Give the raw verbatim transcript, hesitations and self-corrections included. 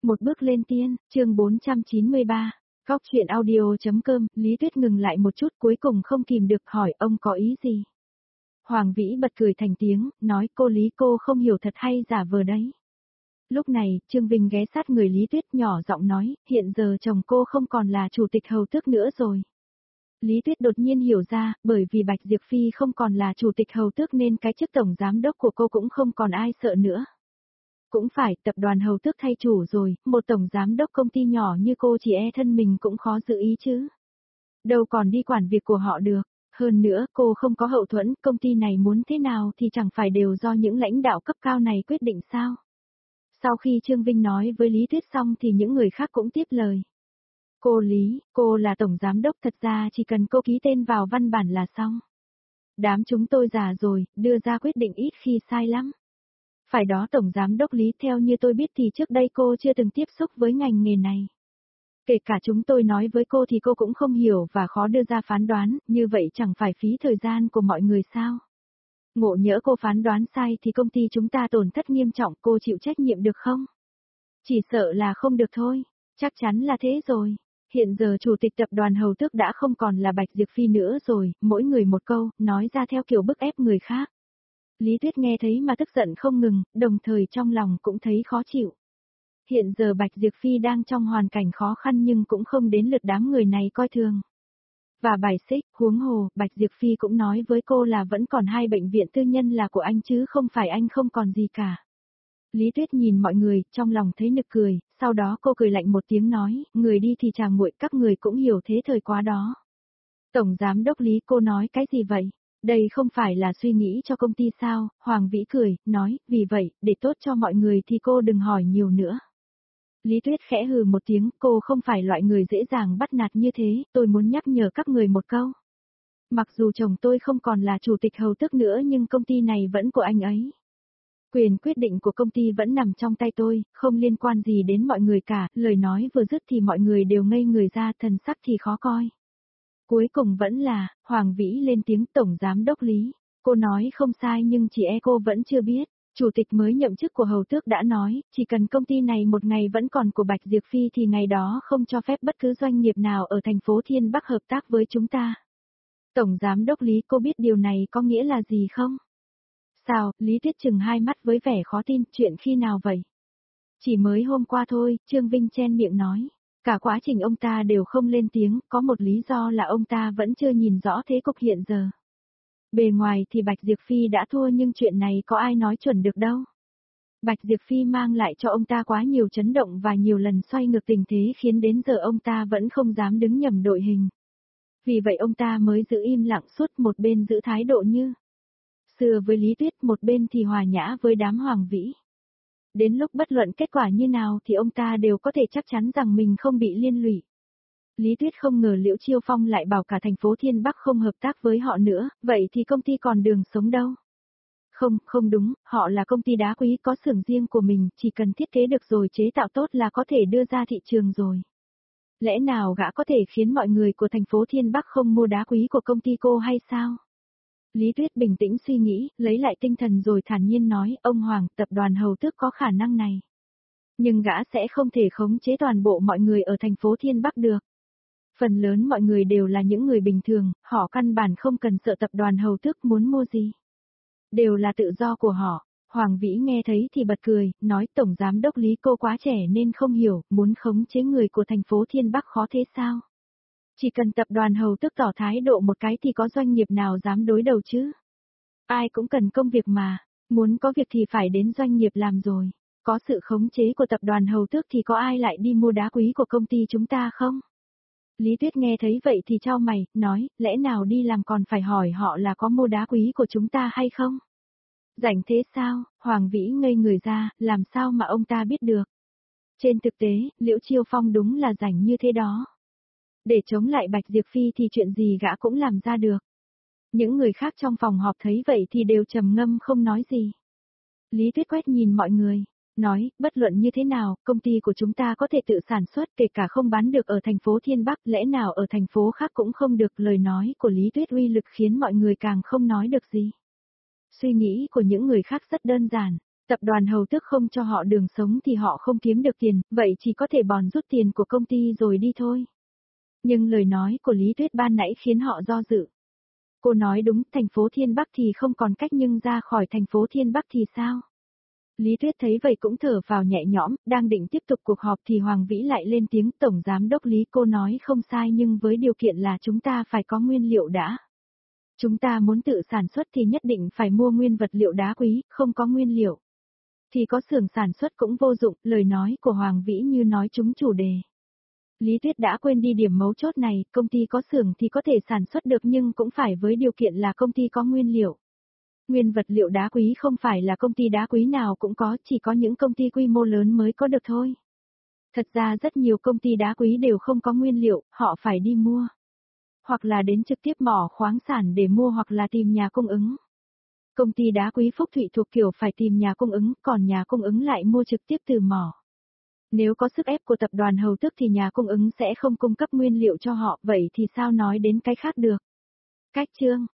Một bước lên tiên, chương bốn trăm chín mươi ba. Góc chuyện audio.com, Lý Tuyết ngừng lại một chút cuối cùng không kìm được hỏi ông có ý gì. Hoàng Vĩ bật cười thành tiếng, nói cô Lý cô không hiểu thật hay giả vờ đấy. Lúc này, Trương Vinh ghé sát người Lý Tuyết nhỏ giọng nói, hiện giờ chồng cô không còn là chủ tịch hầu tước nữa rồi. Lý Tuyết đột nhiên hiểu ra, bởi vì Bạch Diệp Phi không còn là chủ tịch hầu tước nên cái chức tổng giám đốc của cô cũng không còn ai sợ nữa. Cũng phải, tập đoàn hầu tước thay chủ rồi, một tổng giám đốc công ty nhỏ như cô chỉ e thân mình cũng khó giữ ý chứ. Đâu còn đi quản việc của họ được. Hơn nữa, cô không có hậu thuẫn, công ty này muốn thế nào thì chẳng phải đều do những lãnh đạo cấp cao này quyết định sao. Sau khi Trương Vinh nói với Lý Tuyết xong thì những người khác cũng tiếp lời. Cô Lý, cô là tổng giám đốc, thật ra chỉ cần cô ký tên vào văn bản là xong. Đám chúng tôi già rồi, đưa ra quyết định ít khi sai lắm. Phải đó tổng giám đốc Lý, theo như tôi biết thì trước đây cô chưa từng tiếp xúc với ngành nghề này. Kể cả chúng tôi nói với cô thì cô cũng không hiểu và khó đưa ra phán đoán, như vậy chẳng phải phí thời gian của mọi người sao? Ngộ nhỡ cô phán đoán sai thì công ty chúng ta tổn thất nghiêm trọng, cô chịu trách nhiệm được không? Chỉ sợ là không được thôi, chắc chắn là thế rồi. Hiện giờ chủ tịch tập đoàn hầu tước đã không còn là Bạch Diệp Phi nữa rồi, mỗi người một câu, nói ra theo kiểu bức ép người khác. Lý Tuyết nghe thấy mà tức giận không ngừng, đồng thời trong lòng cũng thấy khó chịu. Hiện giờ Bạch Diệp Phi đang trong hoàn cảnh khó khăn nhưng cũng không đến lượt đám người này coi thường. Và bài xích, huống hồ, Bạch Diệp Phi cũng nói với cô là vẫn còn hai bệnh viện tư nhân là của anh chứ không phải anh không còn gì cả. Lý Tuyết nhìn mọi người, trong lòng thấy nực cười, sau đó cô cười lạnh một tiếng nói, người đi thì chàng nguội, các người cũng hiểu thế thời quá đó. Tổng giám đốc Lý, cô nói cái gì vậy? Đây không phải là suy nghĩ cho công ty sao? Hoàng Vĩ cười, nói, vì vậy, để tốt cho mọi người thì cô đừng hỏi nhiều nữa. Lý Tuyết khẽ hừ một tiếng, cô không phải loại người dễ dàng bắt nạt như thế, tôi muốn nhắc nhở các người một câu. Mặc dù chồng tôi không còn là chủ tịch hầu tước nữa nhưng công ty này vẫn của anh ấy. Quyền quyết định của công ty vẫn nằm trong tay tôi, không liên quan gì đến mọi người cả, lời nói vừa dứt thì mọi người đều ngây người ra, thần sắc thì khó coi. Cuối cùng vẫn là, Hoàng Vĩ lên tiếng tổng giám đốc Lý, cô nói không sai nhưng chỉ e cô vẫn chưa biết, chủ tịch mới nhậm chức của hầu tước đã nói, chỉ cần công ty này một ngày vẫn còn của Bạch Diệp Phi thì ngày đó không cho phép bất cứ doanh nghiệp nào ở thành phố Thiên Bắc hợp tác với chúng ta. Tổng giám đốc Lý, cô biết điều này có nghĩa là gì không? Sao, Lý Tuyết chừng hai mắt với vẻ khó tin, chuyện khi nào vậy? Chỉ mới hôm qua thôi, Trương Vinh chen miệng nói. Cả quá trình ông ta đều không lên tiếng, có một lý do là ông ta vẫn chưa nhìn rõ thế cục hiện giờ. Bề ngoài thì Bạch Diệp Phi đã thua nhưng chuyện này có ai nói chuẩn được đâu. Bạch Diệp Phi mang lại cho ông ta quá nhiều chấn động và nhiều lần xoay ngược tình thế khiến đến giờ ông ta vẫn không dám đứng nhầm đội hình. Vì vậy ông ta mới giữ im lặng suốt, một bên giữ thái độ như xưa với Lý Tuyết, một bên thì hòa nhã với đám Hoàng Vĩ. Đến lúc bất luận kết quả như nào thì ông ta đều có thể chắc chắn rằng mình không bị liên lụy. Lý Tuyết không ngờ Liễu Chiêu Phong lại bảo cả thành phố Thiên Bắc không hợp tác với họ nữa, vậy thì công ty còn đường sống đâu? Không, không đúng, họ là công ty đá quý có xưởng riêng của mình, chỉ cần thiết kế được rồi chế tạo tốt là có thể đưa ra thị trường rồi. Lẽ nào gã có thể khiến mọi người của thành phố Thiên Bắc không mua đá quý của công ty cô hay sao? Lý Tuyết bình tĩnh suy nghĩ, lấy lại tinh thần rồi thản nhiên nói, ông Hoàng, tập đoàn hầu tước có khả năng này. Nhưng gã sẽ không thể khống chế toàn bộ mọi người ở thành phố Thiên Bắc được. Phần lớn mọi người đều là những người bình thường, họ căn bản không cần sợ tập đoàn hầu tước muốn mua gì. Đều là tự do của họ. Hoàng Vĩ nghe thấy thì bật cười, nói tổng giám đốc Lý cô quá trẻ nên không hiểu, muốn khống chế người của thành phố Thiên Bắc khó thế sao? Chỉ cần tập đoàn hầu tước tỏ thái độ một cái thì có doanh nghiệp nào dám đối đầu chứ? Ai cũng cần công việc mà, muốn có việc thì phải đến doanh nghiệp làm rồi. Có sự khống chế của tập đoàn hầu tước thì có ai lại đi mua đá quý của công ty chúng ta không? Lý Tuyết nghe thấy vậy thì chau mày, nói, lẽ nào đi làm còn phải hỏi họ là có mua đá quý của chúng ta hay không? Rảnh thế sao? Hoàng Vĩ ngây người ra, làm sao mà ông ta biết được? Trên thực tế, Liễu Chiêu Phong đúng là rảnh như thế đó. Để chống lại Bạch Diệp Phi thì chuyện gì gã cũng làm ra được. Những người khác trong phòng họp thấy vậy thì đều trầm ngâm không nói gì. Lý Tuyết quét nhìn mọi người, nói, bất luận như thế nào, công ty của chúng ta có thể tự sản xuất kể cả không bán được ở thành phố Thiên Bắc, lẽ nào ở thành phố khác cũng không được. Lời nói của Lý Tuyết uy lực khiến mọi người càng không nói được gì. Suy nghĩ của những người khác rất đơn giản, Tập đoàn Hầu Tước không cho họ đường sống thì họ không kiếm được tiền, vậy chỉ có thể bòn rút tiền của công ty rồi đi thôi. Nhưng lời nói của Lý Tuyết ban nãy khiến họ do dự. Cô nói đúng, thành phố Thiên Bắc thì không còn cách nhưng ra khỏi thành phố Thiên Bắc thì sao? Lý Tuyết thấy vậy cũng thở vào nhẹ nhõm, đang định tiếp tục cuộc họp thì Hoàng Vĩ lại lên tiếng. Tổng Giám đốc Lý, cô nói không sai nhưng với điều kiện là chúng ta phải có nguyên liệu đã. Chúng ta muốn tự sản xuất thì nhất định phải mua nguyên vật liệu đá quý, không có nguyên liệu. Thì có xưởng sản xuất cũng vô dụng, lời nói của Hoàng Vĩ như nói trúng chủ đề. Lý Tuyết đã quên đi điểm mấu chốt này, công ty có xưởng thì có thể sản xuất được nhưng cũng phải với điều kiện là công ty có nguyên liệu. Nguyên vật liệu đá quý không phải là công ty đá quý nào cũng có, chỉ có những công ty quy mô lớn mới có được thôi. Thật ra rất nhiều công ty đá quý đều không có nguyên liệu, họ phải đi mua. Hoặc là đến trực tiếp mỏ khoáng sản để mua hoặc là tìm nhà cung ứng. Công ty đá quý Phúc Thụy thuộc kiểu phải tìm nhà cung ứng, còn nhà cung ứng lại mua trực tiếp từ mỏ. Nếu có sức ép của tập đoàn Hầu Tước thì nhà cung ứng sẽ không cung cấp nguyên liệu cho họ, vậy thì sao nói đến cái khác được. Cách chương